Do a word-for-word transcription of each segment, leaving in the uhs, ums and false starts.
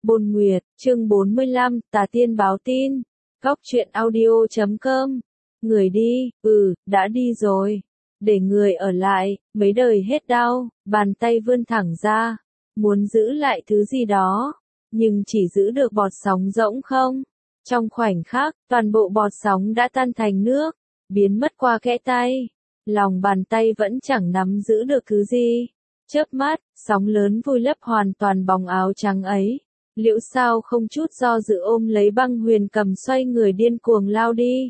Bôn Nguyệt, chương bốn mươi lăm, Tà Tiên báo tin. Góc truyện audio chấm com. Người đi, ừ, đã đi rồi. Để người ở lại, mấy đời hết đau, bàn tay vươn thẳng ra. Muốn giữ lại thứ gì đó, nhưng chỉ giữ được bọt sóng rỗng không. Trong khoảnh khắc, toàn bộ bọt sóng đã tan thành nước, biến mất qua kẽ tay. Lòng bàn tay vẫn chẳng nắm giữ được thứ gì. Chớp mắt, sóng lớn vùi lấp hoàn toàn bóng áo trắng ấy. Liễu Sao không chút do dự ôm lấy băng huyền cầm xoay người điên cuồng lao đi.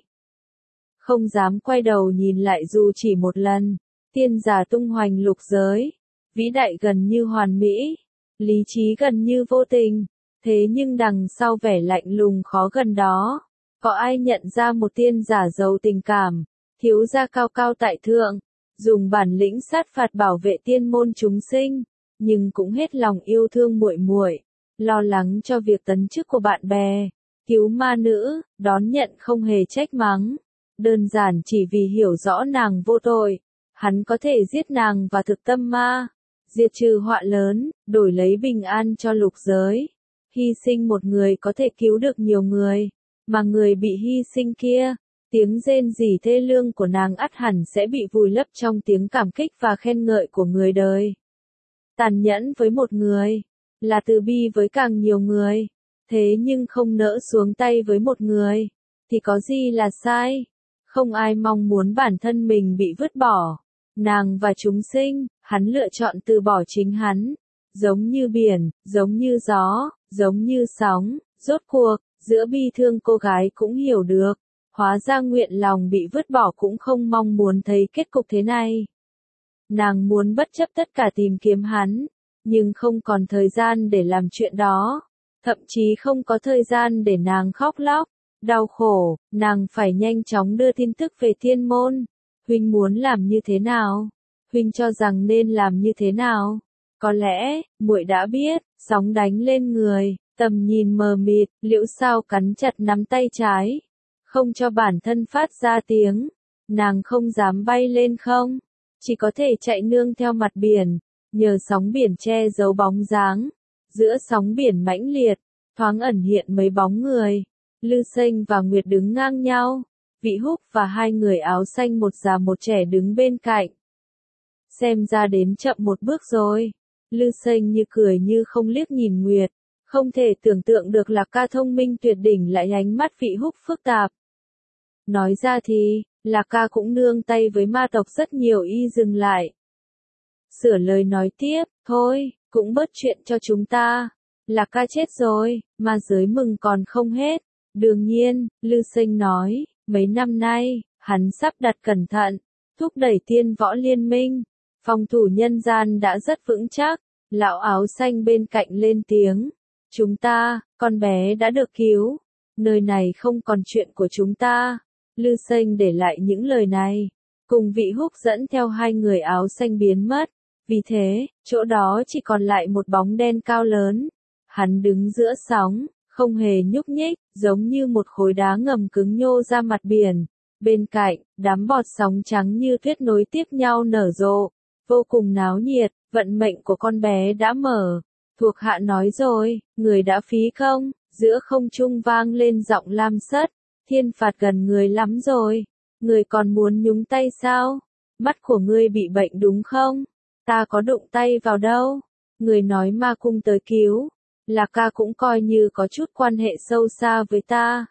Không dám quay đầu nhìn lại dù chỉ một lần. Tiên giả tung hoành lục giới. Vĩ đại gần như hoàn mỹ. Lý trí gần như vô tình. Thế nhưng đằng sau vẻ lạnh lùng khó gần đó, có ai nhận ra một tiên giả giàu tình cảm, thiếu gia cao cao tại thượng, dùng bản lĩnh sát phạt bảo vệ tiên môn chúng sinh, nhưng cũng hết lòng yêu thương muội muội, lo lắng cho việc tấn chức của bạn bè, cứu ma nữ, đón nhận không hề trách mắng, đơn giản chỉ vì hiểu rõ nàng vô tội, hắn có thể giết nàng và thực tâm ma, diệt trừ họa lớn, đổi lấy bình an cho lục giới. Hy sinh một người có thể cứu được nhiều người, mà người bị hy sinh kia, tiếng rên rỉ thê lương của nàng ắt hẳn sẽ bị vùi lấp trong tiếng cảm kích và khen ngợi của người đời. Tàn nhẫn với một người, là từ bi với càng nhiều người, thế nhưng không nỡ xuống tay với một người, thì có gì là sai? Không ai mong muốn bản thân mình bị vứt bỏ. Nàng và chúng sinh, hắn lựa chọn từ bỏ chính hắn. Giống như biển, giống như gió, giống như sóng, rốt cuộc, giữa bi thương cô gái cũng hiểu được, hóa ra nguyện lòng bị vứt bỏ cũng không mong muốn thấy kết cục thế này. Nàng muốn bất chấp tất cả tìm kiếm hắn, nhưng không còn thời gian để làm chuyện đó, thậm chí không có thời gian để nàng khóc lóc, đau khổ, nàng phải nhanh chóng đưa tin tức về thiên môn. Huynh muốn làm như thế nào? Huynh cho rằng nên làm như thế nào? Có lẽ, muội đã biết, sóng đánh lên người, tầm nhìn mờ mịt, Liễu Sao cắn chặt nắm tay trái, không cho bản thân phát ra tiếng, nàng không dám bay lên không, chỉ có thể chạy nương theo mặt biển, nhờ sóng biển che giấu bóng dáng, giữa sóng biển mãnh liệt, thoáng ẩn hiện mấy bóng người, Lư Sênh và Nguyệt đứng ngang nhau, Vị Húc và hai người áo xanh một già một trẻ đứng bên cạnh. Xem ra đến chậm một bước rồi. Lư Sênh như cười như không liếc nhìn Nguyệt, không thể tưởng tượng được Lạc Ca thông minh tuyệt đỉnh lại ánh mắt Vị Húc phức tạp. Nói ra thì, Lạc Ca cũng nương tay với ma tộc rất nhiều. Y dừng lại. Sửa lời nói tiếp, thôi, cũng bớt chuyện cho chúng ta. Lạc Ca chết rồi, ma giới mừng còn không hết. Đương nhiên, Lư Sênh nói, mấy năm nay, hắn sắp đặt cẩn thận, thúc đẩy tiên võ liên minh. Phòng thủ nhân gian đã rất vững chắc, lão áo xanh bên cạnh lên tiếng. Chúng ta, con bé đã được cứu. Nơi này không còn chuyện của chúng ta. Lư Sênh để lại những lời này. Cùng Vị Húc dẫn theo hai người áo xanh biến mất. Vì thế, chỗ đó chỉ còn lại một bóng đen cao lớn. Hắn đứng giữa sóng, không hề nhúc nhích, giống như một khối đá ngầm cứng nhô ra mặt biển. Bên cạnh, đám bọt sóng trắng như tuyết nối tiếp nhau nở rộ. Vô cùng náo nhiệt, vận mệnh của con bé đã mở. Thuộc hạ nói rồi, người đã phí công, giữa không trung vang lên giọng lam sất. Thiên phạt gần người lắm rồi. Người còn muốn nhúng tay sao? Mắt của ngươi bị bệnh đúng không? Ta có đụng tay vào đâu? Người nói ma cung tới cứu. Lạc Ca cũng coi như có chút quan hệ sâu xa với ta.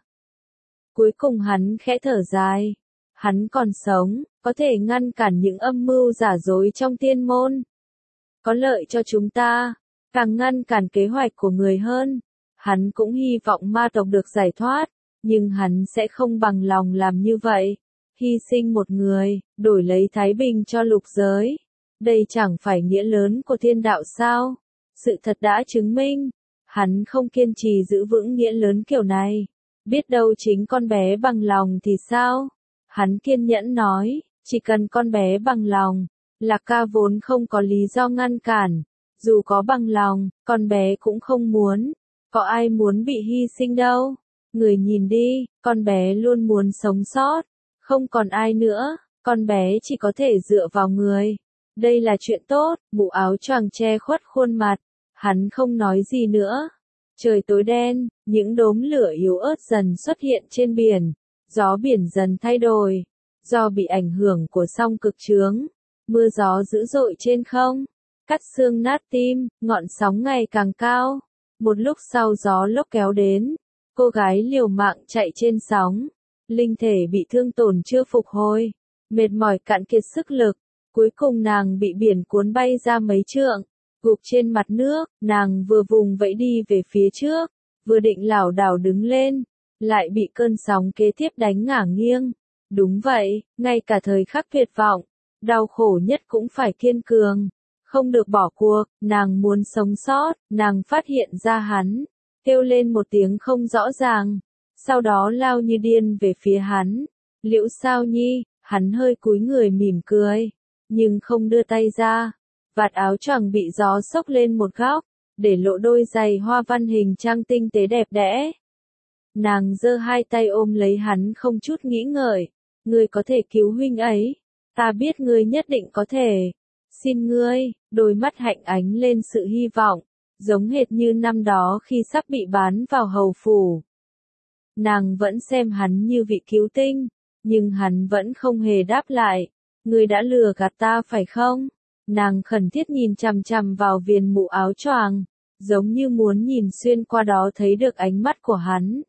Cuối cùng hắn khẽ thở dài. Hắn còn sống, có thể ngăn cản những âm mưu giả dối trong tiên môn. Có lợi cho chúng ta, càng ngăn cản kế hoạch của người hơn. Hắn cũng hy vọng ma tộc được giải thoát, nhưng hắn sẽ không bằng lòng làm như vậy. Hy sinh một người, đổi lấy thái bình cho lục giới. Đây chẳng phải nghĩa lớn của thiên đạo sao? Sự thật đã chứng minh, hắn không kiên trì giữ vững nghĩa lớn kiểu này. Biết đâu chính con bé bằng lòng thì sao? Hắn kiên nhẫn nói, chỉ cần con bé bằng lòng, Lạc Ca vốn không có lý do ngăn cản. Dù có bằng lòng, con bé cũng không muốn. Có ai muốn bị hy sinh đâu. Người nhìn đi, con bé luôn muốn sống sót. Không còn ai nữa, con bé chỉ có thể dựa vào người. Đây là chuyện tốt, mũ áo choàng che khuất khuôn mặt. Hắn không nói gì nữa. Trời tối đen, những đốm lửa yếu ớt dần xuất hiện trên biển, gió biển dần thay đổi. Do bị ảnh hưởng của song cực chướng, mưa gió dữ dội trên không, cắt xương nát tim, ngọn sóng ngày càng cao. Một lúc sau gió lốc kéo đến, cô gái liều mạng chạy trên sóng, linh thể bị thương tổn chưa phục hồi, mệt mỏi cạn kiệt sức lực, cuối cùng nàng bị biển cuốn bay ra mấy trượng, gục trên mặt nước. Nàng vừa vùng vẫy đi về phía trước, vừa định lảo đảo đứng lên, lại bị cơn sóng kế tiếp đánh ngả nghiêng. Đúng vậy, ngay cả thời khắc tuyệt vọng, đau khổ nhất cũng phải kiên cường, không được bỏ cuộc. Nàng muốn sống sót, nàng phát hiện ra hắn, kêu lên một tiếng không rõ ràng, sau đó lao như điên về phía hắn. Liễu Sao Nhi, hắn hơi cúi người mỉm cười, nhưng không đưa tay ra. Vạt áo choàng bị gió xốc lên một góc, để lộ đôi giày hoa văn hình trang tinh tế đẹp đẽ. Nàng giơ hai tay ôm lấy hắn không chút nghĩ ngợi. Ngươi có thể cứu huynh ấy. Ta biết ngươi nhất định có thể. Xin ngươi. Đôi mắt hạnh ánh lên sự hy vọng, giống hệt như năm đó khi sắp bị bán vào hầu phủ. Nàng vẫn xem hắn như vị cứu tinh, nhưng hắn vẫn không hề đáp lại. Ngươi đã lừa gạt ta phải không? Nàng khẩn thiết nhìn chằm chằm vào viền mũ áo choàng, giống như muốn nhìn xuyên qua đó thấy được ánh mắt của hắn.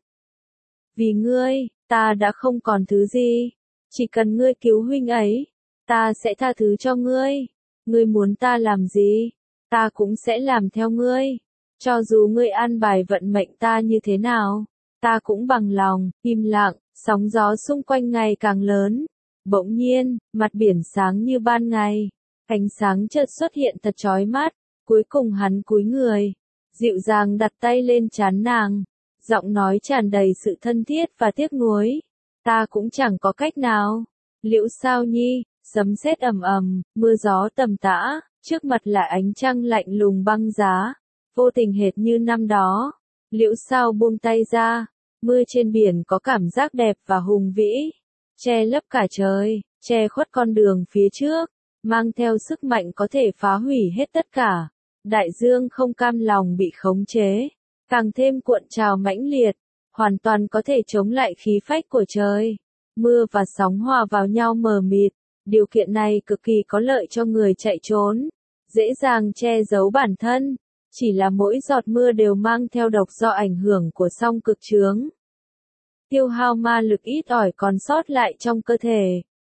Vì ngươi, ta đã không còn thứ gì. Chỉ cần ngươi cứu huynh ấy, ta sẽ tha thứ cho ngươi. Ngươi muốn ta làm gì, ta cũng sẽ làm theo ngươi. Cho dù ngươi an bài vận mệnh ta như thế nào, ta cũng bằng lòng. Im lặng, sóng gió xung quanh ngày càng lớn. Bỗng nhiên, mặt biển sáng như ban ngày. Ánh sáng chợt xuất hiện thật chói mắt. Cuối cùng hắn cúi người, dịu dàng đặt tay lên trán nàng. Giọng nói tràn đầy sự thân thiết và tiếc nuối. Ta cũng chẳng có cách nào. Liễu Sao Nhi, sấm sét ầm ầm, mưa gió tầm tã, trước mặt là ánh trăng lạnh lùng băng giá, vô tình hệt như năm đó. Liễu Sao buông tay ra, mưa trên biển có cảm giác đẹp và hùng vĩ, che lấp cả trời, che khuất con đường phía trước, mang theo sức mạnh có thể phá hủy hết tất cả. Đại dương không cam lòng bị khống chế, càng thêm cuộn trào mãnh liệt, hoàn toàn có thể chống lại khí phách của trời. Mưa và sóng hòa vào nhau mờ mịt, điều kiện này cực kỳ có lợi cho người chạy trốn, dễ dàng che giấu bản thân, chỉ là mỗi giọt mưa đều mang theo độc do ảnh hưởng của song cực chướng. Tiêu hao ma lực ít ỏi còn sót lại trong cơ thể.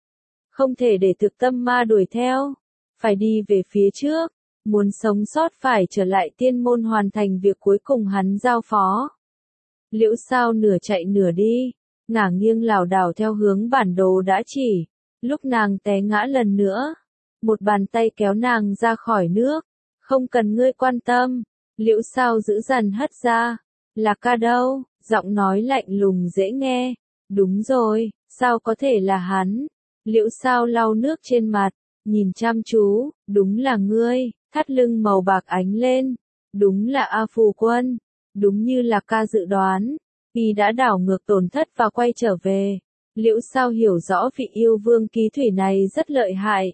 Không thể để thực tâm ma đuổi theo, phải đi về phía trước, muốn sống sót phải trở lại tiên môn hoàn thành việc cuối cùng hắn giao phó. Liễu Sao nửa chạy nửa đi, ngả nghiêng lảo đảo theo hướng bản đồ đã chỉ. Lúc nàng té ngã lần nữa, một bàn tay kéo nàng ra khỏi nước. Không cần ngươi quan tâm. Liễu Sao giữ dần hất ra. Là ca đâu? Giọng nói lạnh lùng dễ nghe. Đúng rồi, sao có thể là hắn? Liễu Sao lau nước trên mặt, nhìn chăm chú. Đúng là ngươi. Thắt lưng màu bạc ánh lên. Đúng là A Phù Quân. Đúng như là ca dự đoán. Y đã đảo ngược tổn thất và quay trở về. Liễu Sao hiểu rõ vị yêu vương ký thủy này rất lợi hại.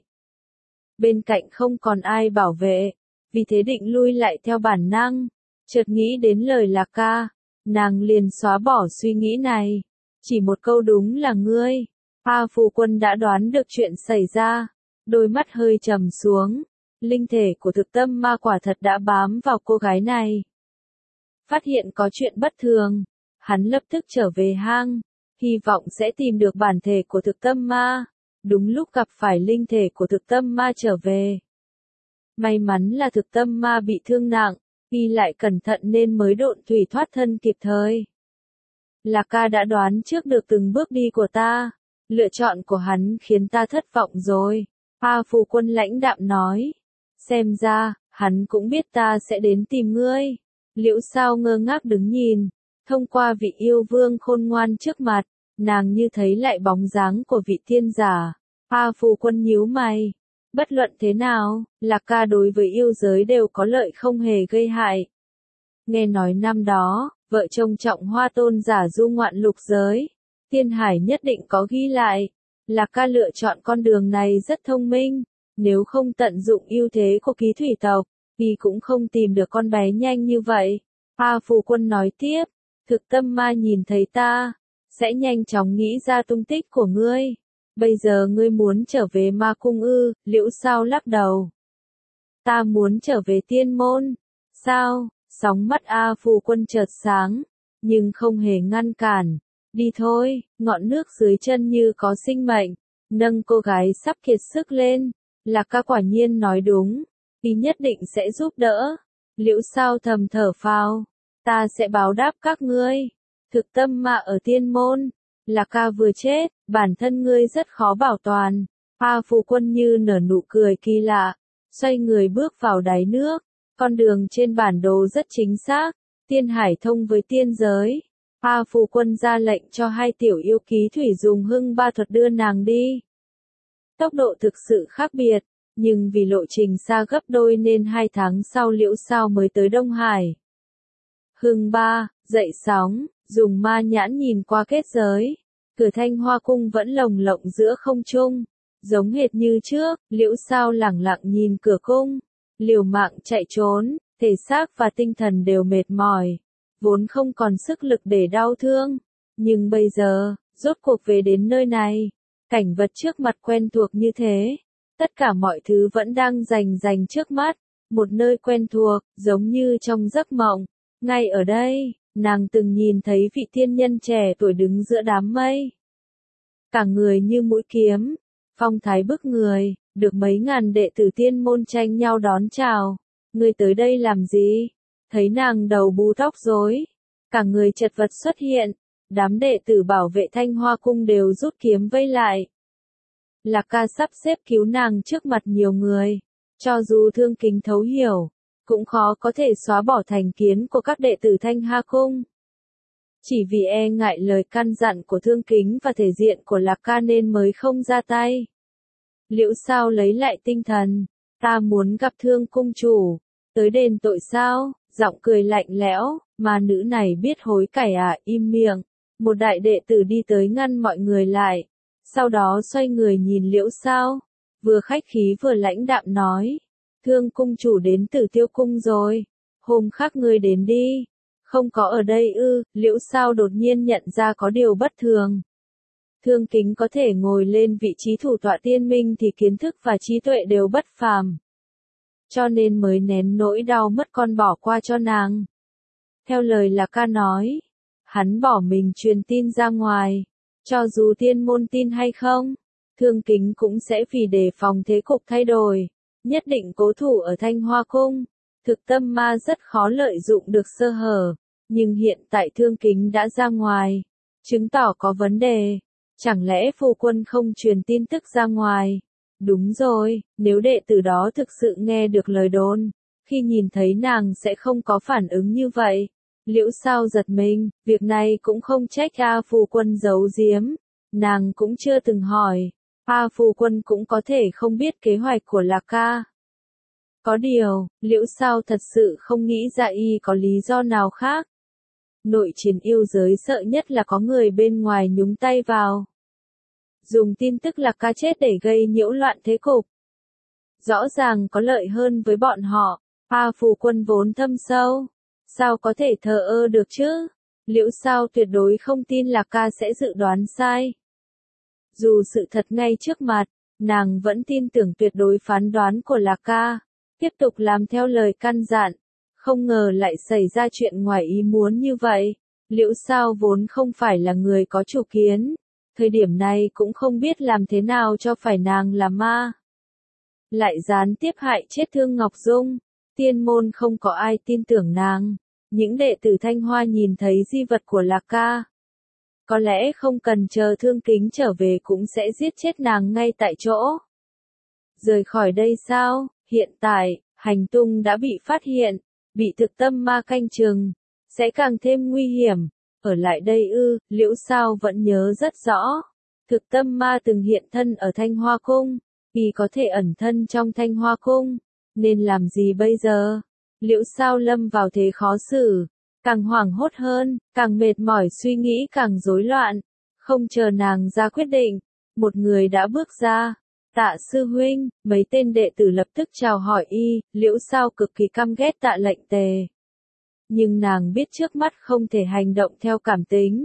Bên cạnh không còn ai bảo vệ, vì thế định lui lại theo bản năng. Chợt nghĩ đến lời Lạc Ca, nàng liền xóa bỏ suy nghĩ này. Chỉ một câu đúng là ngươi. A Phù Quân đã đoán được chuyện xảy ra, đôi mắt hơi trầm xuống. Linh thể của thực tâm ma quả thật đã bám vào cô gái này. Phát hiện có chuyện bất thường, hắn lập tức trở về hang, hy vọng sẽ tìm được bản thể của thực tâm ma. Đúng lúc gặp phải linh thể của thực tâm ma trở về. May mắn là thực tâm ma bị thương nặng, y lại cẩn thận nên mới độn thủy thoát thân kịp thời. Lạc Ca đã đoán trước được từng bước đi của ta, lựa chọn của hắn khiến ta thất vọng rồi. A Phù Quân lãnh đạm nói. Xem ra, hắn cũng biết ta sẽ đến tìm ngươi. Liễu Sao ngơ ngác đứng nhìn, thông qua vị yêu vương khôn ngoan trước mặt, nàng như thấy lại bóng dáng của vị tiên giả. A Phù Quân nhíu mày. Bất luận thế nào, Lạc Ca đối với yêu giới đều có lợi không hề gây hại. Nghe nói năm đó, vợ chồng Trọng Hoa tôn giả du ngoạn lục giới, Tiên Hải nhất định có ghi lại. Lạc Ca lựa chọn con đường này rất thông minh, nếu không tận dụng ưu thế của ký thủy tộc, thì cũng không tìm được con bé nhanh như vậy. A Phù Quân nói tiếp, thực tâm ma nhìn thấy ta, sẽ nhanh chóng nghĩ ra tung tích của ngươi. Bây giờ ngươi muốn trở về ma cung ư? Liễu Sao lắc đầu. Ta muốn trở về tiên môn. Sao? Sóng mắt A Phù Quân chợt sáng, nhưng không hề ngăn cản. Đi thôi, ngọn nước dưới chân như có sinh mệnh, nâng cô gái sắp kiệt sức lên. Lạc Ca quả nhiên nói đúng, y nhất định sẽ giúp đỡ. Liễu Sao thầm thở phào, ta sẽ báo đáp các ngươi. Thực tâm ma ở tiên môn, Lạc Ca vừa chết, bản thân ngươi rất khó bảo toàn. A Phù Quân như nở nụ cười kỳ lạ, xoay người bước vào đáy nước. Con đường trên bản đồ rất chính xác, tiên hải thông với tiên giới. A Phù Quân ra lệnh cho hai tiểu yêu ký thủy dùng hưng ba thuật đưa nàng đi. Tốc độ thực sự khác biệt, nhưng vì lộ trình xa gấp đôi nên hai tháng sau Liễu Sao mới tới Đông Hải. Hưng ba, dậy sóng, dùng ma nhãn nhìn qua kết giới. Cửa Thanh Hoa Cung vẫn lồng lộng giữa không trung, giống hệt như trước. Liễu Sao lẳng lặng nhìn cửa cung, liều mạng chạy trốn, thể xác và tinh thần đều mệt mỏi, vốn không còn sức lực để đau thương. Nhưng bây giờ, rốt cuộc về đến nơi này, cảnh vật trước mặt quen thuộc như thế, tất cả mọi thứ vẫn đang rành rành trước mắt, một nơi quen thuộc, giống như trong giấc mộng. Ngay ở đây, nàng từng nhìn thấy vị tiên nhân trẻ tuổi đứng giữa đám mây. Cả người như mũi kiếm, phong thái bức người, được mấy ngàn đệ tử tiên môn tranh nhau đón chào. Ngươi tới đây làm gì? Thấy nàng đầu bù tóc rối, cả người chật vật xuất hiện, đám đệ tử bảo vệ Thanh Hoa Cung đều rút kiếm vây lại. Lạc Ca sắp xếp cứu nàng trước mặt nhiều người, cho dù Thương Kính thấu hiểu, cũng khó có thể xóa bỏ thành kiến của các đệ tử Thanh Hoa Cung. Chỉ vì e ngại lời căn dặn của Thương Kính và thể diện của Lạc Ca nên mới không ra tay. Liễu Sao lấy lại tinh thần, ta muốn gặp Thương cung chủ, tới đền tội sao? Giọng cười lạnh lẽo, mà nữ này biết hối cải à? Im miệng. Một đại đệ tử đi tới ngăn mọi người lại, sau đó xoay người nhìn Liễu Sao, vừa khách khí vừa lãnh đạm nói, Thương cung chủ đến từ Tiêu cung rồi, hôm khác ngươi đến đi. Không có ở đây ư? Liễu Sao đột nhiên nhận ra có điều bất thường. Thương Kính có thể ngồi lên vị trí thủ tọa tiên minh thì kiến thức và trí tuệ đều bất phàm, cho nên mới nén nỗi đau mất con bỏ qua cho nàng. Theo lời Lạc Ca nói, hắn bỏ mình truyền tin ra ngoài, cho dù tiên môn tin hay không, Thương Kính cũng sẽ vì đề phòng thế cục thay đổi, nhất định cố thủ ở Thanh Hoa Cung. Thực tâm ma rất khó lợi dụng được sơ hở, nhưng hiện tại Thương Kính đã ra ngoài, chứng tỏ có vấn đề. Chẳng lẽ phu quân không truyền tin tức ra ngoài? Đúng rồi, nếu đệ tử đó thực sự nghe được lời đồn, khi nhìn thấy nàng sẽ không có phản ứng như vậy. Liễu Sao giật mình, việc này cũng không trách A Phu Quân giấu giếm, nàng cũng chưa từng hỏi. A Phu Quân cũng có thể không biết kế hoạch của Lạc Ca. Có điều, Liễu Sao thật sự không nghĩ ra y có lý do nào khác. Nội chiến yêu giới sợ nhất là có người bên ngoài nhúng tay vào, dùng tin tức Lạc Ca chết để gây nhiễu loạn thế cục. Rõ ràng có lợi hơn với bọn họ. A Phù Quân vốn thâm sâu, sao có thể thờ ơ được chứ? Liễu Sao tuyệt đối không tin Lạc Ca sẽ dự đoán sai. Dù sự thật ngay trước mặt, nàng vẫn tin tưởng tuyệt đối phán đoán của Lạc Ca, tiếp tục làm theo lời căn dặn. Không ngờ lại xảy ra chuyện ngoài ý muốn như vậy. Liễu Sao vốn không phải là người có chủ kiến, thời điểm này cũng không biết làm thế nào cho phải nàng là ma, lại gián tiếp hại chết Thương Ngọc Dung. Tiên môn không có ai tin tưởng nàng. Những đệ tử Thanh Hoa nhìn thấy di vật của Lạc Ca, có lẽ không cần chờ Thương Kính trở về cũng sẽ giết chết nàng ngay tại chỗ. Rời khỏi đây sao? Hiện tại, hành tung đã bị phát hiện, bị thực tâm ma canh chừng, sẽ càng thêm nguy hiểm. Ở lại đây ư? Liễu Sao vẫn nhớ rất rõ. Thực tâm ma từng hiện thân ở Thanh Hoa Cung, y có thể ẩn thân trong Thanh Hoa Cung, nên làm gì bây giờ? Liễu Sao lâm vào thế khó xử, càng hoảng hốt hơn, càng mệt mỏi suy nghĩ càng rối loạn. Không chờ nàng ra quyết định, một người đã bước ra. Tạ sư huynh. Mấy tên đệ tử lập tức chào hỏi y. Liễu Sao cực kỳ căm ghét Tạ Lệnh Tề, nhưng nàng biết trước mắt không thể hành động theo cảm tính.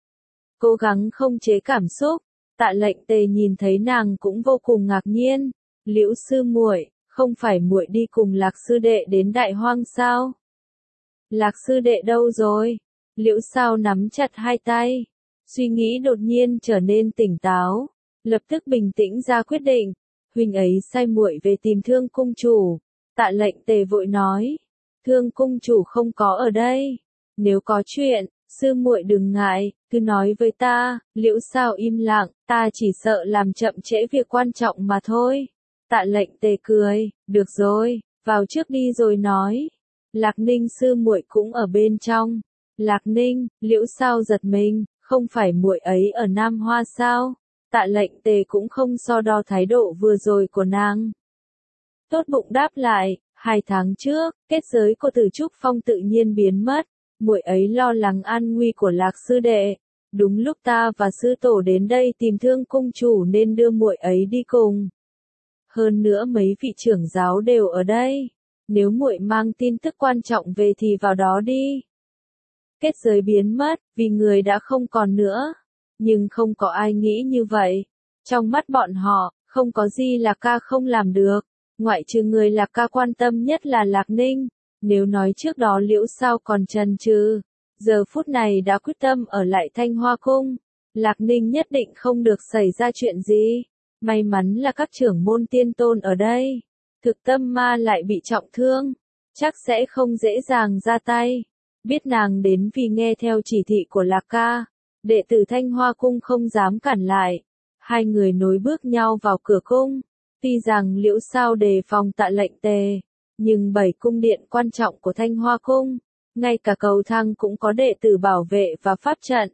Cố gắng không chế cảm xúc, Tạ Lệnh Tề nhìn thấy nàng cũng vô cùng ngạc nhiên. Liễu sư muội, không phải muội đi cùng Lạc sư đệ đến Đại Hoang sao? Lạc sư đệ đâu rồi? Liễu Sao nắm chặt hai tay, suy nghĩ đột nhiên trở nên tỉnh táo, lập tức bình tĩnh ra quyết định. Huynh ấy sai muội về tìm Thương cung chủ. Tạ Lệnh Tề vội nói, Thương cung chủ không có ở đây. Nếu có chuyện, sư muội đừng ngại, cứ nói với ta. Liễu Sao im lặng, ta chỉ sợ làm chậm trễ việc quan trọng mà thôi. Tạ Lệnh Tề cười, được rồi, vào trước đi rồi nói. Lạc Ninh sư muội cũng ở bên trong. Lạc Ninh, Liễu Sao giật mình, không phải muội ấy ở Nam Hoa sao? Tạ Lệnh Tề cũng không so đo thái độ vừa rồi của nàng. Tốt bụng đáp lại, hai tháng trước, kết giới của Từ Trúc Phong tự nhiên biến mất, muội ấy lo lắng an nguy của Lạc sư đệ. Đúng lúc ta và sư tổ đến đây tìm Thương cung chủ nên đưa muội ấy đi cùng. Hơn nữa mấy vị trưởng giáo đều ở đây, nếu muội mang tin tức quan trọng về thì vào đó đi. Kết giới biến mất, vì người đã không còn nữa. Nhưng không có ai nghĩ như vậy. Trong mắt bọn họ, không có gì Lạc ca không làm được. Ngoại trừ người Lạc ca quan tâm nhất là Lạc Ninh. Nếu nói trước đó Liễu Sao còn chần chừ, giờ phút này đã quyết tâm ở lại Thanh Hoa Cung. Lạc Ninh nhất định không được xảy ra chuyện gì. May mắn là các trưởng môn tiên tôn ở đây. Thực tâm ma lại bị trọng thương, chắc sẽ không dễ dàng ra tay. Biết nàng đến vì nghe theo chỉ thị của Lạc ca, đệ tử Thanh Hoa Cung không dám cản lại. Hai người nối bước nhau vào cửa cung. Tuy rằng Liễu Sao đề phòng Tạ Lệnh Tề, nhưng bảy cung điện quan trọng của Thanh Hoa Cung, ngay cả cầu thang cũng có đệ tử bảo vệ và pháp trận.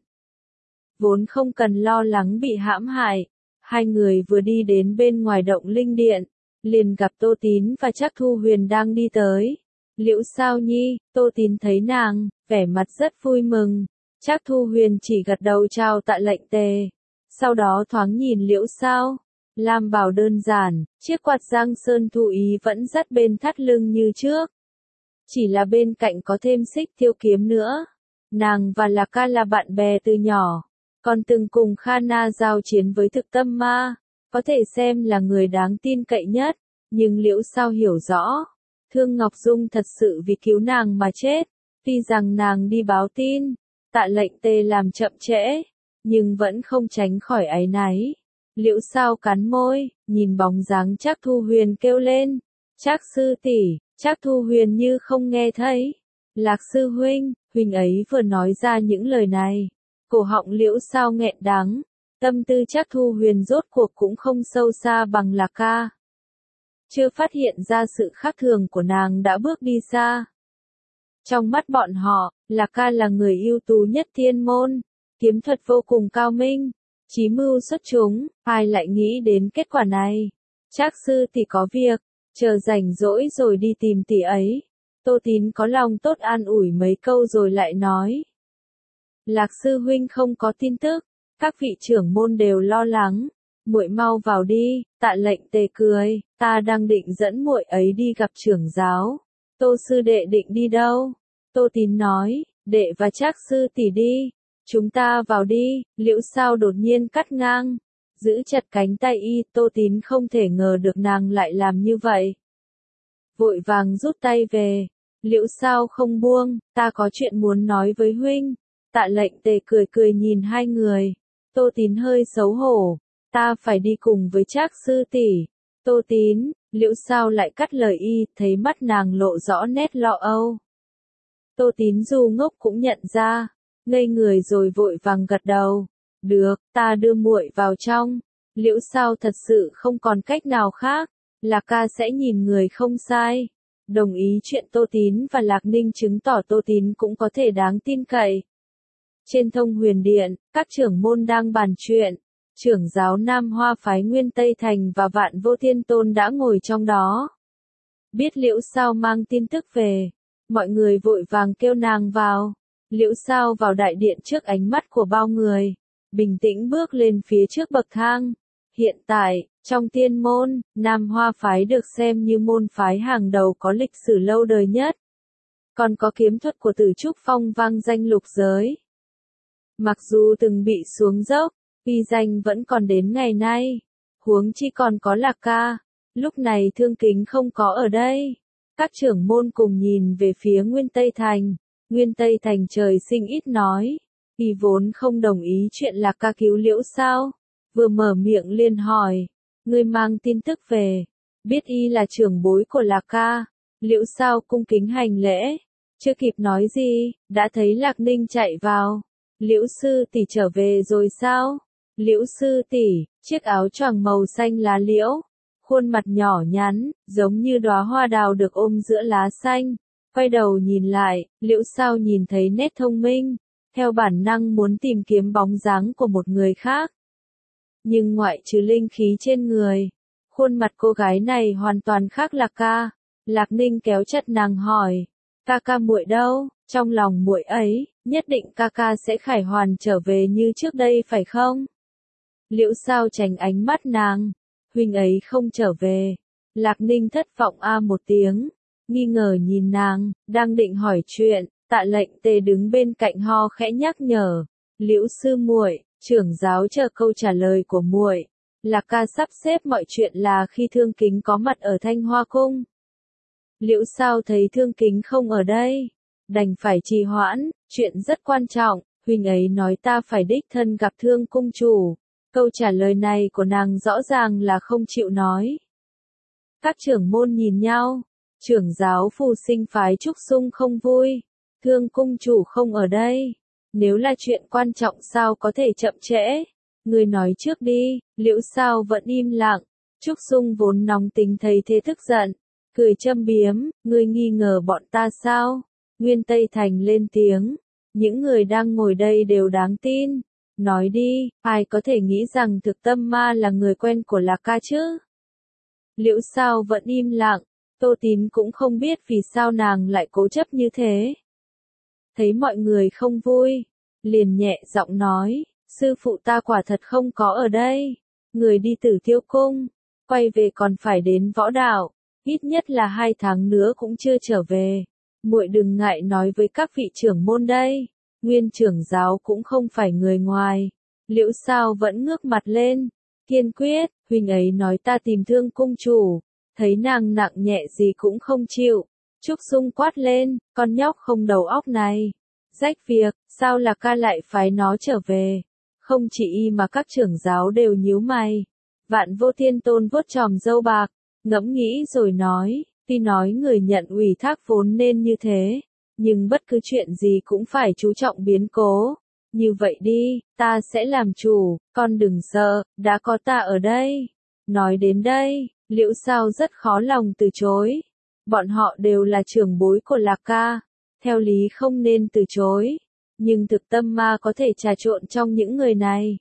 Vốn không cần lo lắng bị hãm hại. Hai người vừa đi đến bên ngoài động linh điện, liền gặp Tô Tín và Trác Thu Huyền đang đi tới. Liễu Sao nhi, Tô Tín thấy nàng, vẻ mặt rất vui mừng. Trác Thu Huyền chỉ gật đầu chào Tạ Lệnh Tề. Sau đó thoáng nhìn Liễu Sao. Lam bào đơn giản, chiếc quạt Giang Sơn Thụ Ý vẫn dắt bên thắt lưng như trước. Chỉ là bên cạnh có thêm xích thiêu kiếm nữa. Nàng và Lạc ca là bạn bè từ nhỏ, còn từng cùng Kha Na giao chiến với thực tâm ma, có thể xem là người đáng tin cậy nhất. Nhưng Liễu Sao hiểu rõ, Thương Ngọc Dung thật sự vì cứu nàng mà chết. Tuy rằng nàng đi báo tin, Tạ Lệnh Tề làm chậm trễ, nhưng vẫn không tránh khỏi áy náy. Liễu Sao cắn môi, nhìn bóng dáng Trác Thu Huyền kêu lên, Trác sư tỷ. Trác Thu Huyền như không nghe thấy. Lạc sư huynh, huynh ấy vừa nói ra những lời này, cổ họng Liễu Sao nghẹn đắng. Tâm tư Trác Thu Huyền rốt cuộc cũng không sâu xa bằng Lạc ca. Chưa phát hiện ra sự khác thường của nàng đã bước đi xa. Trong mắt bọn họ, Lạc ca là người ưu tú nhất thiên môn, kiếm thuật vô cùng cao minh, chí mưu xuất chúng, ai lại nghĩ đến kết quả này. Trác sư tỷ có việc, chờ rảnh rỗi rồi đi tìm tỷ ấy. Tô Tín có lòng tốt an ủi mấy câu rồi lại nói. Lạc sư huynh không có tin tức, các vị trưởng môn đều lo lắng. Muội mau vào đi. Tạ Lệnh Tề cười, ta đang định dẫn muội ấy đi gặp trưởng giáo. Tô sư đệ định đi đâu? Tô Tín nói, đệ và Trác sư tỷ đi. Chúng ta vào đi. Liễu Sao đột nhiên cắt ngang, giữ chặt cánh tay y. Tô Tín không thể ngờ được nàng lại làm như vậy, vội vàng rút tay về. Liễu Sao không buông, ta có chuyện muốn nói với huynh. Tạ Lệnh Tề cười cười nhìn hai người. Tô Tín hơi xấu hổ, ta phải đi cùng với Trác sư tỷ. Tô Tín, Liễu Sao lại cắt lời y, thấy mắt nàng lộ rõ nét lo âu. Tô Tín dù ngốc cũng nhận ra, ngây người rồi vội vàng gật đầu. Được, ta đưa muội vào trong. Liễu Sao thật sự không còn cách nào khác. Lạc ca sẽ nhìn người không sai. Đồng ý chuyện Tô Tín và Lạc Ninh chứng tỏ Tô Tín cũng có thể đáng tin cậy. Trên Thông Huyền Điện, các trưởng môn đang bàn chuyện. Trưởng giáo Nam Hoa phái Nguyên Tây Thành và Vạn Vô Thiên Tôn đã ngồi trong đó. Biết Liễu Sao mang tin tức về, mọi người vội vàng kêu nàng vào. Liễu Sao vào đại điện trước ánh mắt của bao người, bình tĩnh bước lên phía trước bậc thang. Hiện tại, trong tiên môn, Nam Hoa phái được xem như môn phái hàng đầu có lịch sử lâu đời nhất. còn có kiếm thuật của Tử Trúc Phong vang danh lục giới. Mặc dù từng bị xuống dốc, uy danh vẫn còn đến ngày nay. Huống chi còn có Lạc Ca. Lúc này Thương Kính không có ở đây. Các trưởng môn cùng nhìn về phía Nguyên Tây Thành. Nguyên Tây Thành trời sinh ít nói. Y vốn không đồng ý chuyện Lạc Ca cứu Liễu Sao. Vừa mở miệng liền hỏi. Ngươi mang tin tức về. Biết y là trưởng bối của Lạc Ca. Liễu Sao cung kính hành lễ. Chưa kịp nói gì, đã thấy Lạc Ninh chạy vào. Liễu sư tỷ trở về rồi sao? Liễu sư tỷ, chiếc áo choàng màu xanh lá liễu. Khuôn mặt nhỏ nhắn, giống như đóa hoa đào được ôm giữa lá xanh. Quay đầu nhìn lại, Liễu Sao nhìn thấy nét thông minh. Theo bản năng muốn tìm kiếm bóng dáng của một người khác. Nhưng ngoại trừ linh khí trên người, khuôn mặt cô gái này hoàn toàn khác Lạc Ca. Lạc Ninh kéo chặt nàng hỏi, ca ca muội đâu? Trong lòng muội ấy, nhất định ca ca sẽ khải hoàn trở về như trước đây phải không? Liễu Sao tránh ánh mắt nàng, huynh ấy không trở về. Lạc Ninh thất vọng a một tiếng, nghi ngờ nhìn nàng, đang định hỏi chuyện, Tạ Lệnh Tề đứng bên cạnh ho khẽ nhắc nhở, Liễu sư muội, trưởng giáo chờ câu trả lời của muội. Lạc Ca sắp xếp mọi chuyện là khi Thương Kính có mặt ở Thanh Hoa Cung. Liễu Sao thấy Thương Kính không ở đây, đành phải trì hoãn, chuyện rất quan trọng, huynh ấy nói ta phải đích thân gặp Thương cung chủ. Câu trả lời này của nàng rõ ràng là không chịu nói. Các trưởng môn nhìn nhau, trưởng giáo Phù Sinh phái Trúc Sung không vui, Thương cung chủ không ở đây, nếu là chuyện quan trọng sao có thể chậm trễ, người nói trước đi. Liễu Sao vẫn im lặng, Trúc Sung vốn nóng tính thấy thế tức giận, cười châm biếm, ngươi nghi ngờ bọn ta sao? Nguyên Tây Thành lên tiếng, những người đang ngồi đây đều đáng tin. Nói đi, ai có thể nghĩ rằng Thực Tâm Ma là người quen của Lạc Ca chứ? Liễu Sao vẫn im lặng, Tô Tín cũng không biết vì sao nàng lại cố chấp như thế. Thấy mọi người không vui, liền nhẹ giọng nói, sư phụ ta quả thật không có ở đây. Người đi Tử Tiêu Cung, quay về còn phải đến võ đạo, ít nhất là hai tháng nữa cũng chưa trở về. Muội đừng ngại nói với các vị trưởng môn đây. Nguyên trưởng giáo cũng không phải người ngoài. Liễu Sao vẫn ngước mặt lên, kiên quyết, huynh ấy nói ta tìm Thương cung chủ, thấy nàng nặng nhẹ gì cũng không chịu. Trúc Sung quát lên, con nhóc không đầu óc này, rách việc, sao Lạc Ca lại phái nó trở về? Không chỉ y mà các trưởng giáo đều nhíu mày. Vạn Vô Thiên Tôn vuốt chòm râu bạc, ngẫm nghĩ rồi nói, tuy nói người nhận ủy thác vốn nên như thế, nhưng bất cứ chuyện gì cũng phải chú trọng biến cố. Như vậy đi, ta sẽ làm chủ, con đừng sợ, đã có ta ở đây. Nói đến đây, Liễu Sao rất khó lòng từ chối. Bọn họ đều là trưởng bối của Lạc Ca, theo lý không nên từ chối. Nhưng Thực Tâm Ma có thể trà trộn trong những người này.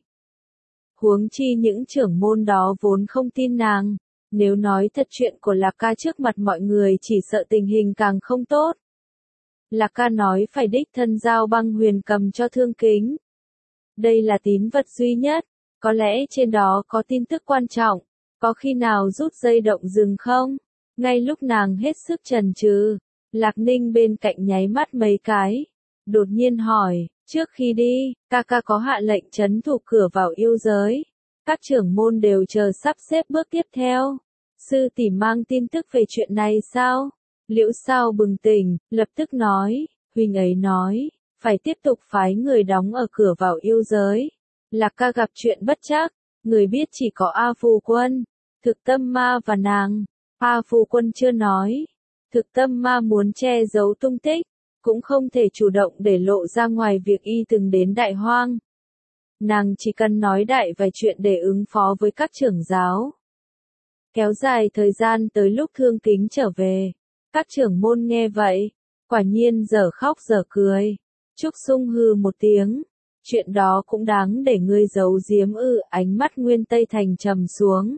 Huống chi những trưởng môn đó vốn không tin nàng. Nếu nói thật chuyện của Lạc Ca trước mặt mọi người chỉ sợ tình hình càng không tốt. Lạc Ca nói phải đích thân giao băng huyền cầm cho Thương Kính. Đây là tín vật duy nhất, có lẽ trên đó có tin tức quan trọng, có khi nào rút dây động rừng không? Ngay lúc nàng hết sức chần chừ, Lạc Ninh bên cạnh nháy mắt mấy cái, đột nhiên hỏi, trước khi đi, ca ca có hạ lệnh trấn thủ cửa vào yêu giới. Các trưởng môn đều chờ sắp xếp bước tiếp theo. Sư tỷ mang tin tức về chuyện này sao? Liễu Sao bừng tỉnh, lập tức nói, huynh ấy nói, phải tiếp tục phái người đóng ở cửa vào yêu giới. Lạc Ca gặp chuyện bất trắc, người biết chỉ có A Phù Quân, Thực Tâm Ma và nàng. A Phù Quân chưa nói, Thực Tâm Ma muốn che giấu tung tích, cũng không thể chủ động để lộ ra ngoài việc y từng đến Đại Hoang. Nàng chỉ cần nói đại vài chuyện để ứng phó với các trưởng giáo. Kéo dài thời gian tới lúc Thương Kính trở về. Các trưởng môn nghe vậy, quả nhiên dở khóc dở cười. Trúc Sung hừ một tiếng, chuyện đó cũng đáng để ngươi giấu giếm ư. Ánh mắt Nguyên Tây Thành trầm xuống.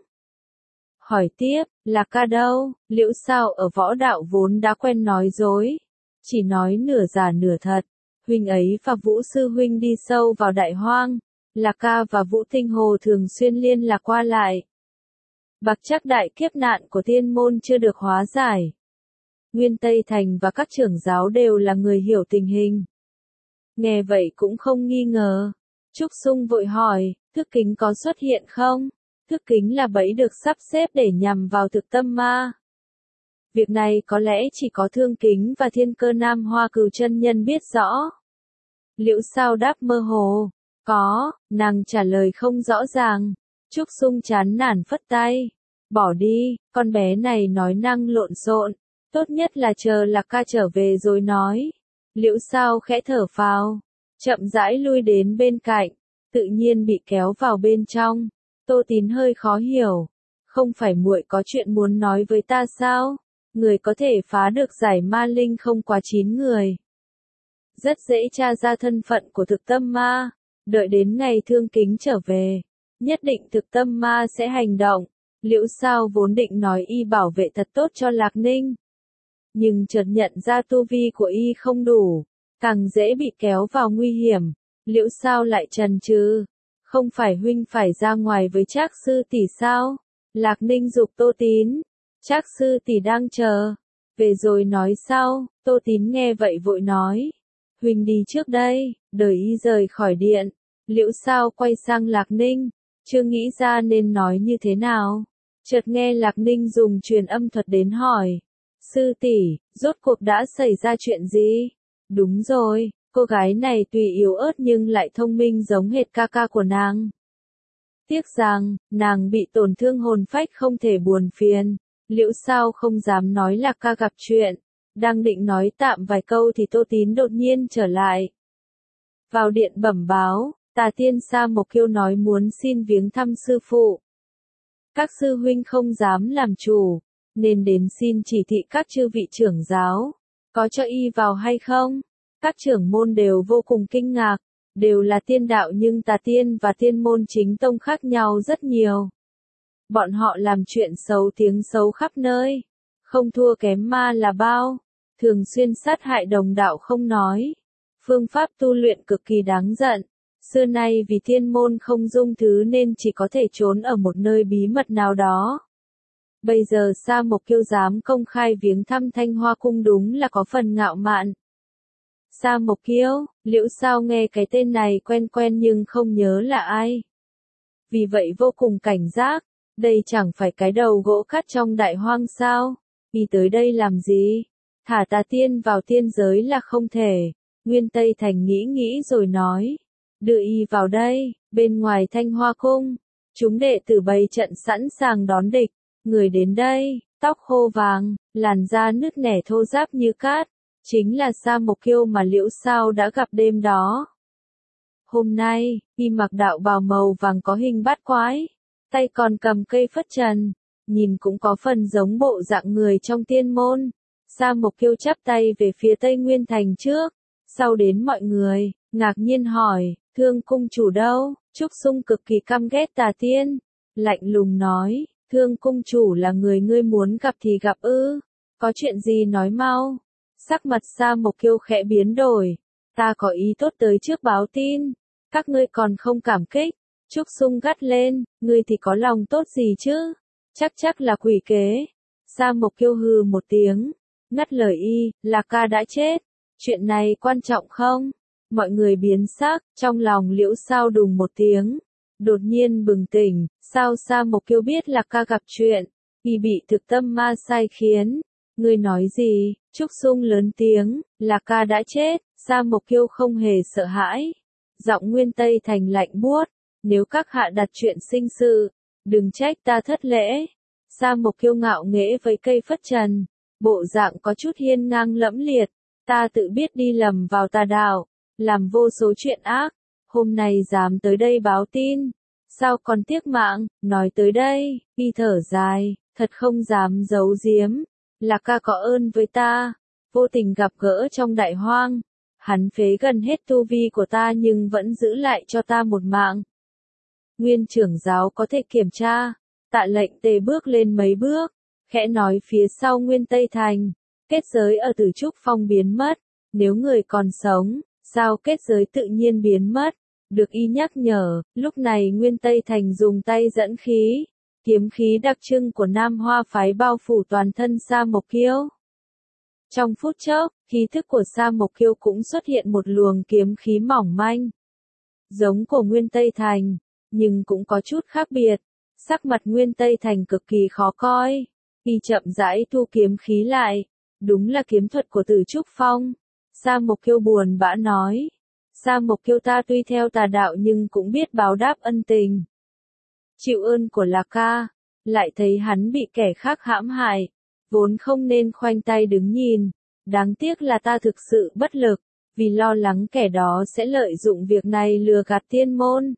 Hỏi tiếp, Lạc Ca đâu? Liễu Sao ở võ đạo vốn đã quen nói dối, chỉ nói nửa giả nửa thật. Huynh ấy và Vũ sư huynh đi sâu vào Đại Hoang, Lạc Ca và Vũ Tinh Hồ thường xuyên liên lạc qua lại. Bặc chắc đại kiếp nạn của thiên môn chưa được hóa giải. Nguyên Tây Thành và các trưởng giáo đều là người hiểu tình hình. Nghe vậy cũng không nghi ngờ. Trúc Sung vội hỏi, thức kính có xuất hiện không? Thức kính là bẫy được sắp xếp để nhằm vào thực tâm ma. Việc này có lẽ chỉ có Thương Kính và Thiên Cơ Nam Hoa Cừu chân nhân biết rõ. Liễu Sao đáp mơ hồ, có, nàng trả lời không rõ ràng. Trúc Sung chán nản phất tay, bỏ đi, con bé này nói năng lộn xộn, tốt nhất là chờ Lạc Ca trở về rồi nói. Liễu Sao khẽ thở phào, chậm rãi lui đến bên cạnh, tự nhiên bị kéo vào bên trong. Tô Tín hơi khó hiểu, không phải muội có chuyện muốn nói với ta sao? Người có thể phá được giải ma linh không quá chín người. Rất dễ tra ra thân phận của thực tâm ma, đợi đến ngày Thương Kính trở về, nhất định thực tâm ma sẽ hành động. Liễu Sao vốn định nói y bảo vệ thật tốt cho Lạc Ninh, nhưng chợt nhận ra tu vi của y không đủ, càng dễ bị kéo vào nguy hiểm. Liễu Sao lại chần chừ, không phải huynh phải ra ngoài với Trác sư tỷ sao? Lạc Ninh giục Tô Tín, Trác sư tỷ đang chờ, về rồi nói sau. Tô Tín nghe vậy vội nói, huynh đi trước đây, đợi y rời khỏi điện. Liễu Sao quay sang Lạc Ninh, chưa nghĩ ra nên nói như thế nào. Chợt nghe Lạc Ninh dùng truyền âm thuật đến hỏi, sư tỷ, rốt cuộc đã xảy ra chuyện gì? Đúng rồi, cô gái này tuy yếu ớt nhưng lại thông minh giống hệt ca ca của nàng. Tiếc rằng, nàng bị tổn thương hồn phách không thể buồn phiền. Liễu Sao không dám nói Lạc Ca gặp chuyện, đang định nói tạm vài câu thì Tô Tín đột nhiên trở lại. Vào điện bẩm báo, Tà Tiên Sa Mộc Kiêu nói muốn xin viếng thăm sư phụ. Các sư huynh không dám làm chủ, nên đến xin chỉ thị các chư vị trưởng giáo, có cho y vào hay không? Các trưởng môn đều vô cùng kinh ngạc, đều là tiên đạo nhưng Tà Tiên và tiên môn chính tông khác nhau rất nhiều. Bọn họ làm chuyện xấu tiếng xấu khắp nơi, không thua kém ma là bao, thường xuyên sát hại đồng đạo không nói. Phương pháp tu luyện cực kỳ đáng giận, xưa nay vì tiên môn không dung thứ nên chỉ có thể trốn ở một nơi bí mật nào đó. Bây giờ Sa Mộc Kiêu dám công khai viếng thăm Thanh Hoa Cung đúng là có phần ngạo mạn. Sa Mộc Kiêu, Liễu Sao nghe cái tên này quen quen nhưng không nhớ là ai. Vì vậy vô cùng cảnh giác, đây chẳng phải cái đầu gỗ cắt trong đại hoang sao? Y tới đây làm gì? Thả Tà Tiên vào tiên giới là không thể. Nguyên Tây Thành nghĩ nghĩ rồi nói, đưa y vào đây. Bên ngoài Thanh Hoa Cung, chúng đệ tử bày trận sẵn sàng đón địch. Người đến đây, tóc khô vàng, làn da nứt nẻ thô ráp như cát, chính là Sa Mộc Kiêu mà Liễu Sao đã gặp đêm đó. Hôm nay, y mặc đạo bào màu vàng có hình bát quái, tay còn cầm cây phất trần, nhìn cũng có phần giống bộ dạng người trong tiên môn. Sa Mộc Kiêu chắp tay về phía Tây Nguyên Thành trước, sau đến mọi người, ngạc nhiên hỏi, Thương cung chủ đâu? Trúc Sung cực kỳ căm ghét Tà Tiên, lạnh lùng nói, Thương cung chủ là người ngươi muốn gặp thì gặp ư, có chuyện gì nói mau. Sắc mặt Sa Mộc Kiêu khẽ biến đổi, ta có ý tốt tới trước báo tin, các ngươi còn không cảm kích. Trúc Sung gắt lên, ngươi thì có lòng tốt gì chứ, chắc chắc là quỷ kế. Sa Mộc Kiêu hừ một tiếng, ngắt lời y, Lạc Ca đã chết, chuyện này quan trọng không? Mọi người biến sắc, trong lòng Liễu Sao đùng một tiếng, đột nhiên bừng tỉnh, sao Sa Mộc Kiêu biết Lạc Ca gặp chuyện, y bị thực tâm ma sai khiến. Ngươi nói gì? Trúc Sung lớn tiếng, Lạc Ca đã chết. Sa Mộc Kiêu không hề sợ hãi, giọng Nguyên Tây Thành lạnh buốt, nếu các hạ đặt chuyện sinh sự, đừng trách ta thất lễ. Sa Mộc Kiêu ngạo nghễ với cây phất trần, bộ dạng có chút hiên ngang lẫm liệt, ta tự biết đi lầm vào tà đạo, làm vô số chuyện ác, hôm nay dám tới đây báo tin, sao còn tiếc mạng? Nói tới đây, y thở dài, thật không dám giấu giếm, Lạc Ca có ơn với ta, vô tình gặp gỡ trong đại hoang, hắn phế gần hết tu vi của ta nhưng vẫn giữ lại cho ta một mạng. Nguyên trưởng giáo có thể kiểm tra. Tạ Lệnh Tề bước lên mấy bước, khẽ nói phía sau Nguyên Tây Thành, kết giới ở Tử Trúc Phong biến mất, nếu người còn sống, sao kết giới tự nhiên biến mất? Được y nhắc nhở, lúc này Nguyên Tây Thành dùng tay dẫn khí, kiếm khí đặc trưng của Nam Hoa phái bao phủ toàn thân Sa Mộc Kiêu. Trong phút chốc, khí thức của Sa Mộc Kiêu cũng xuất hiện một luồng kiếm khí mỏng manh. Giống của Nguyên Tây Thành, nhưng cũng có chút khác biệt. Sắc mặt Nguyên Tây Thành cực kỳ khó coi. Y chậm rãi thu kiếm khí lại. Đúng là kiếm thuật của Tử Trúc Phong. Sa Mộc Kiêu buồn bã nói. Sa Mộc Kiêu ta tuy theo tà đạo nhưng cũng biết báo đáp ân tình. Chịu ơn của Lạc Ca. Lại thấy hắn bị kẻ khác hãm hại. Vốn không nên khoanh tay đứng nhìn. Đáng tiếc là ta thực sự bất lực. Vì lo lắng kẻ đó sẽ lợi dụng việc này lừa gạt tiên môn.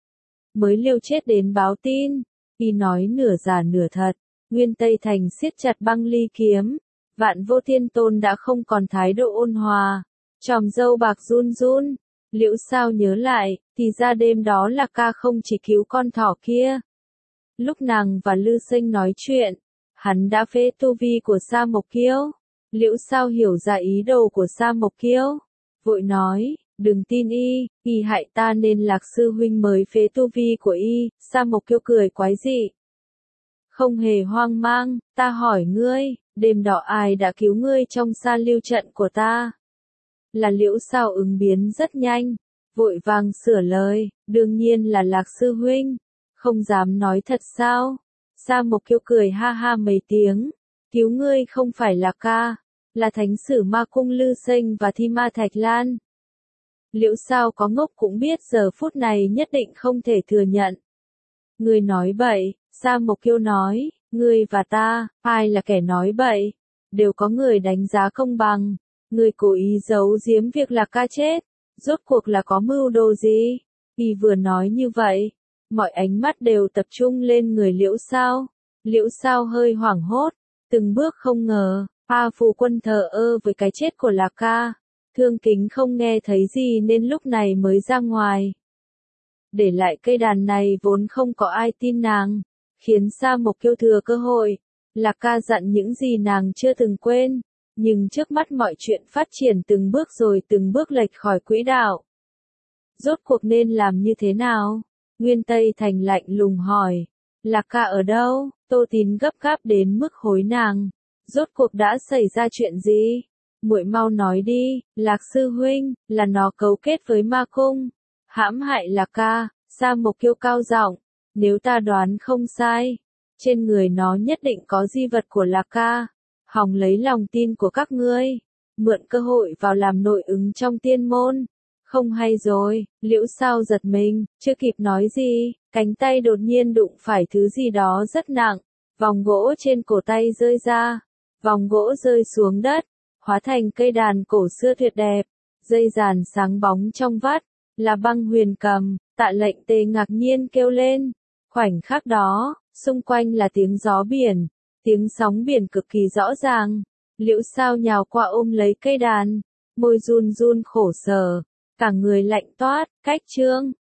Mới liều chết đến báo tin. Y nói nửa giả nửa thật. Nguyên Tây Thành siết chặt băng ly kiếm. Vạn Vô Thiên Tôn đã không còn thái độ ôn hòa. Tròm dâu bạc run run. Liễu Sao nhớ lại, thì ra đêm đó Lạc Ca không chỉ cứu con thỏ kia. Lúc nàng và Lư Sinh nói chuyện, hắn đã phế tu vi của Sa Mộc Kiêu. Liễu Sao hiểu ra ý đồ của Sa Mộc Kiêu. Vội nói, đừng tin y, y hại ta nên Lạc sư huynh mới phế tu vi của y. Sa Mộc Kiêu cười quái dị. Không hề hoang mang, ta hỏi ngươi, đêm đó ai đã cứu ngươi trong sa lưu trận của ta? Là Liễu Sao ứng biến rất nhanh, vội vàng sửa lời, đương nhiên là Lạc sư huynh, không dám nói thật sao? Sa Mộc Kiêu cười ha ha mấy tiếng, cứu ngươi không phải là ca, là thánh sử ma cung Lư Sinh và Thi Ma Thạch Lan. Liễu Sao có ngốc cũng biết giờ phút này nhất định không thể thừa nhận. Ngươi nói bậy, Sa Mộc Kiêu nói, ngươi và ta, ai là kẻ nói bậy, đều có người đánh giá không bằng. Ngươi cố ý giấu giếm việc Lạc Ca chết, rốt cuộc là có mưu đồ gì? Y vừa nói như vậy, mọi ánh mắt đều tập trung lên người Liễu Sao. Liễu Sao hơi hoảng hốt, từng bước không ngờ, A Phù Quân thờ ơ với cái chết của Lạc Ca. Thương Kính không nghe thấy gì nên lúc này mới ra ngoài. Để lại cây đàn này vốn không có ai tin nàng, khiến Sa Mộc Kiêu thừa cơ hội. Lạc Ca dặn những gì nàng chưa từng quên. Nhưng trước mắt mọi chuyện phát triển từng bước rồi từng bước lệch khỏi quỹ đạo. Rốt cuộc nên làm như thế nào? Nguyên Tây Thành lạnh lùng hỏi. Lạc Ca ở đâu? Tô Tín gấp gáp đến mức hối nàng. Rốt cuộc đã xảy ra chuyện gì? Muội mau nói đi, Lạc sư huynh, là nó cấu kết với ma cung. Hãm hại Lạc Ca. Sa Mộc Kiêu cao giọng. Nếu ta đoán không sai, trên người nó nhất định có di vật của Lạc Ca. Hòng lấy lòng tin của các ngươi, mượn cơ hội vào làm nội ứng trong tiên môn. Không hay rồi, Liễu Sao giật mình, chưa kịp nói gì, cánh tay đột nhiên đụng phải thứ gì đó rất nặng, vòng gỗ trên cổ tay rơi ra, vòng gỗ rơi xuống đất, hóa thành cây đàn cổ xưa tuyệt đẹp, dây giàn sáng bóng trong vắt, là băng huyền cầm. Tạ Lệnh Tề ngạc nhiên kêu lên, khoảnh khắc đó, xung quanh là tiếng gió biển. Tiếng sóng biển cực kỳ rõ ràng. Liễu Sao nhào qua ôm lấy cây đàn, môi run run khổ sở, cả người lạnh toát. Cách chương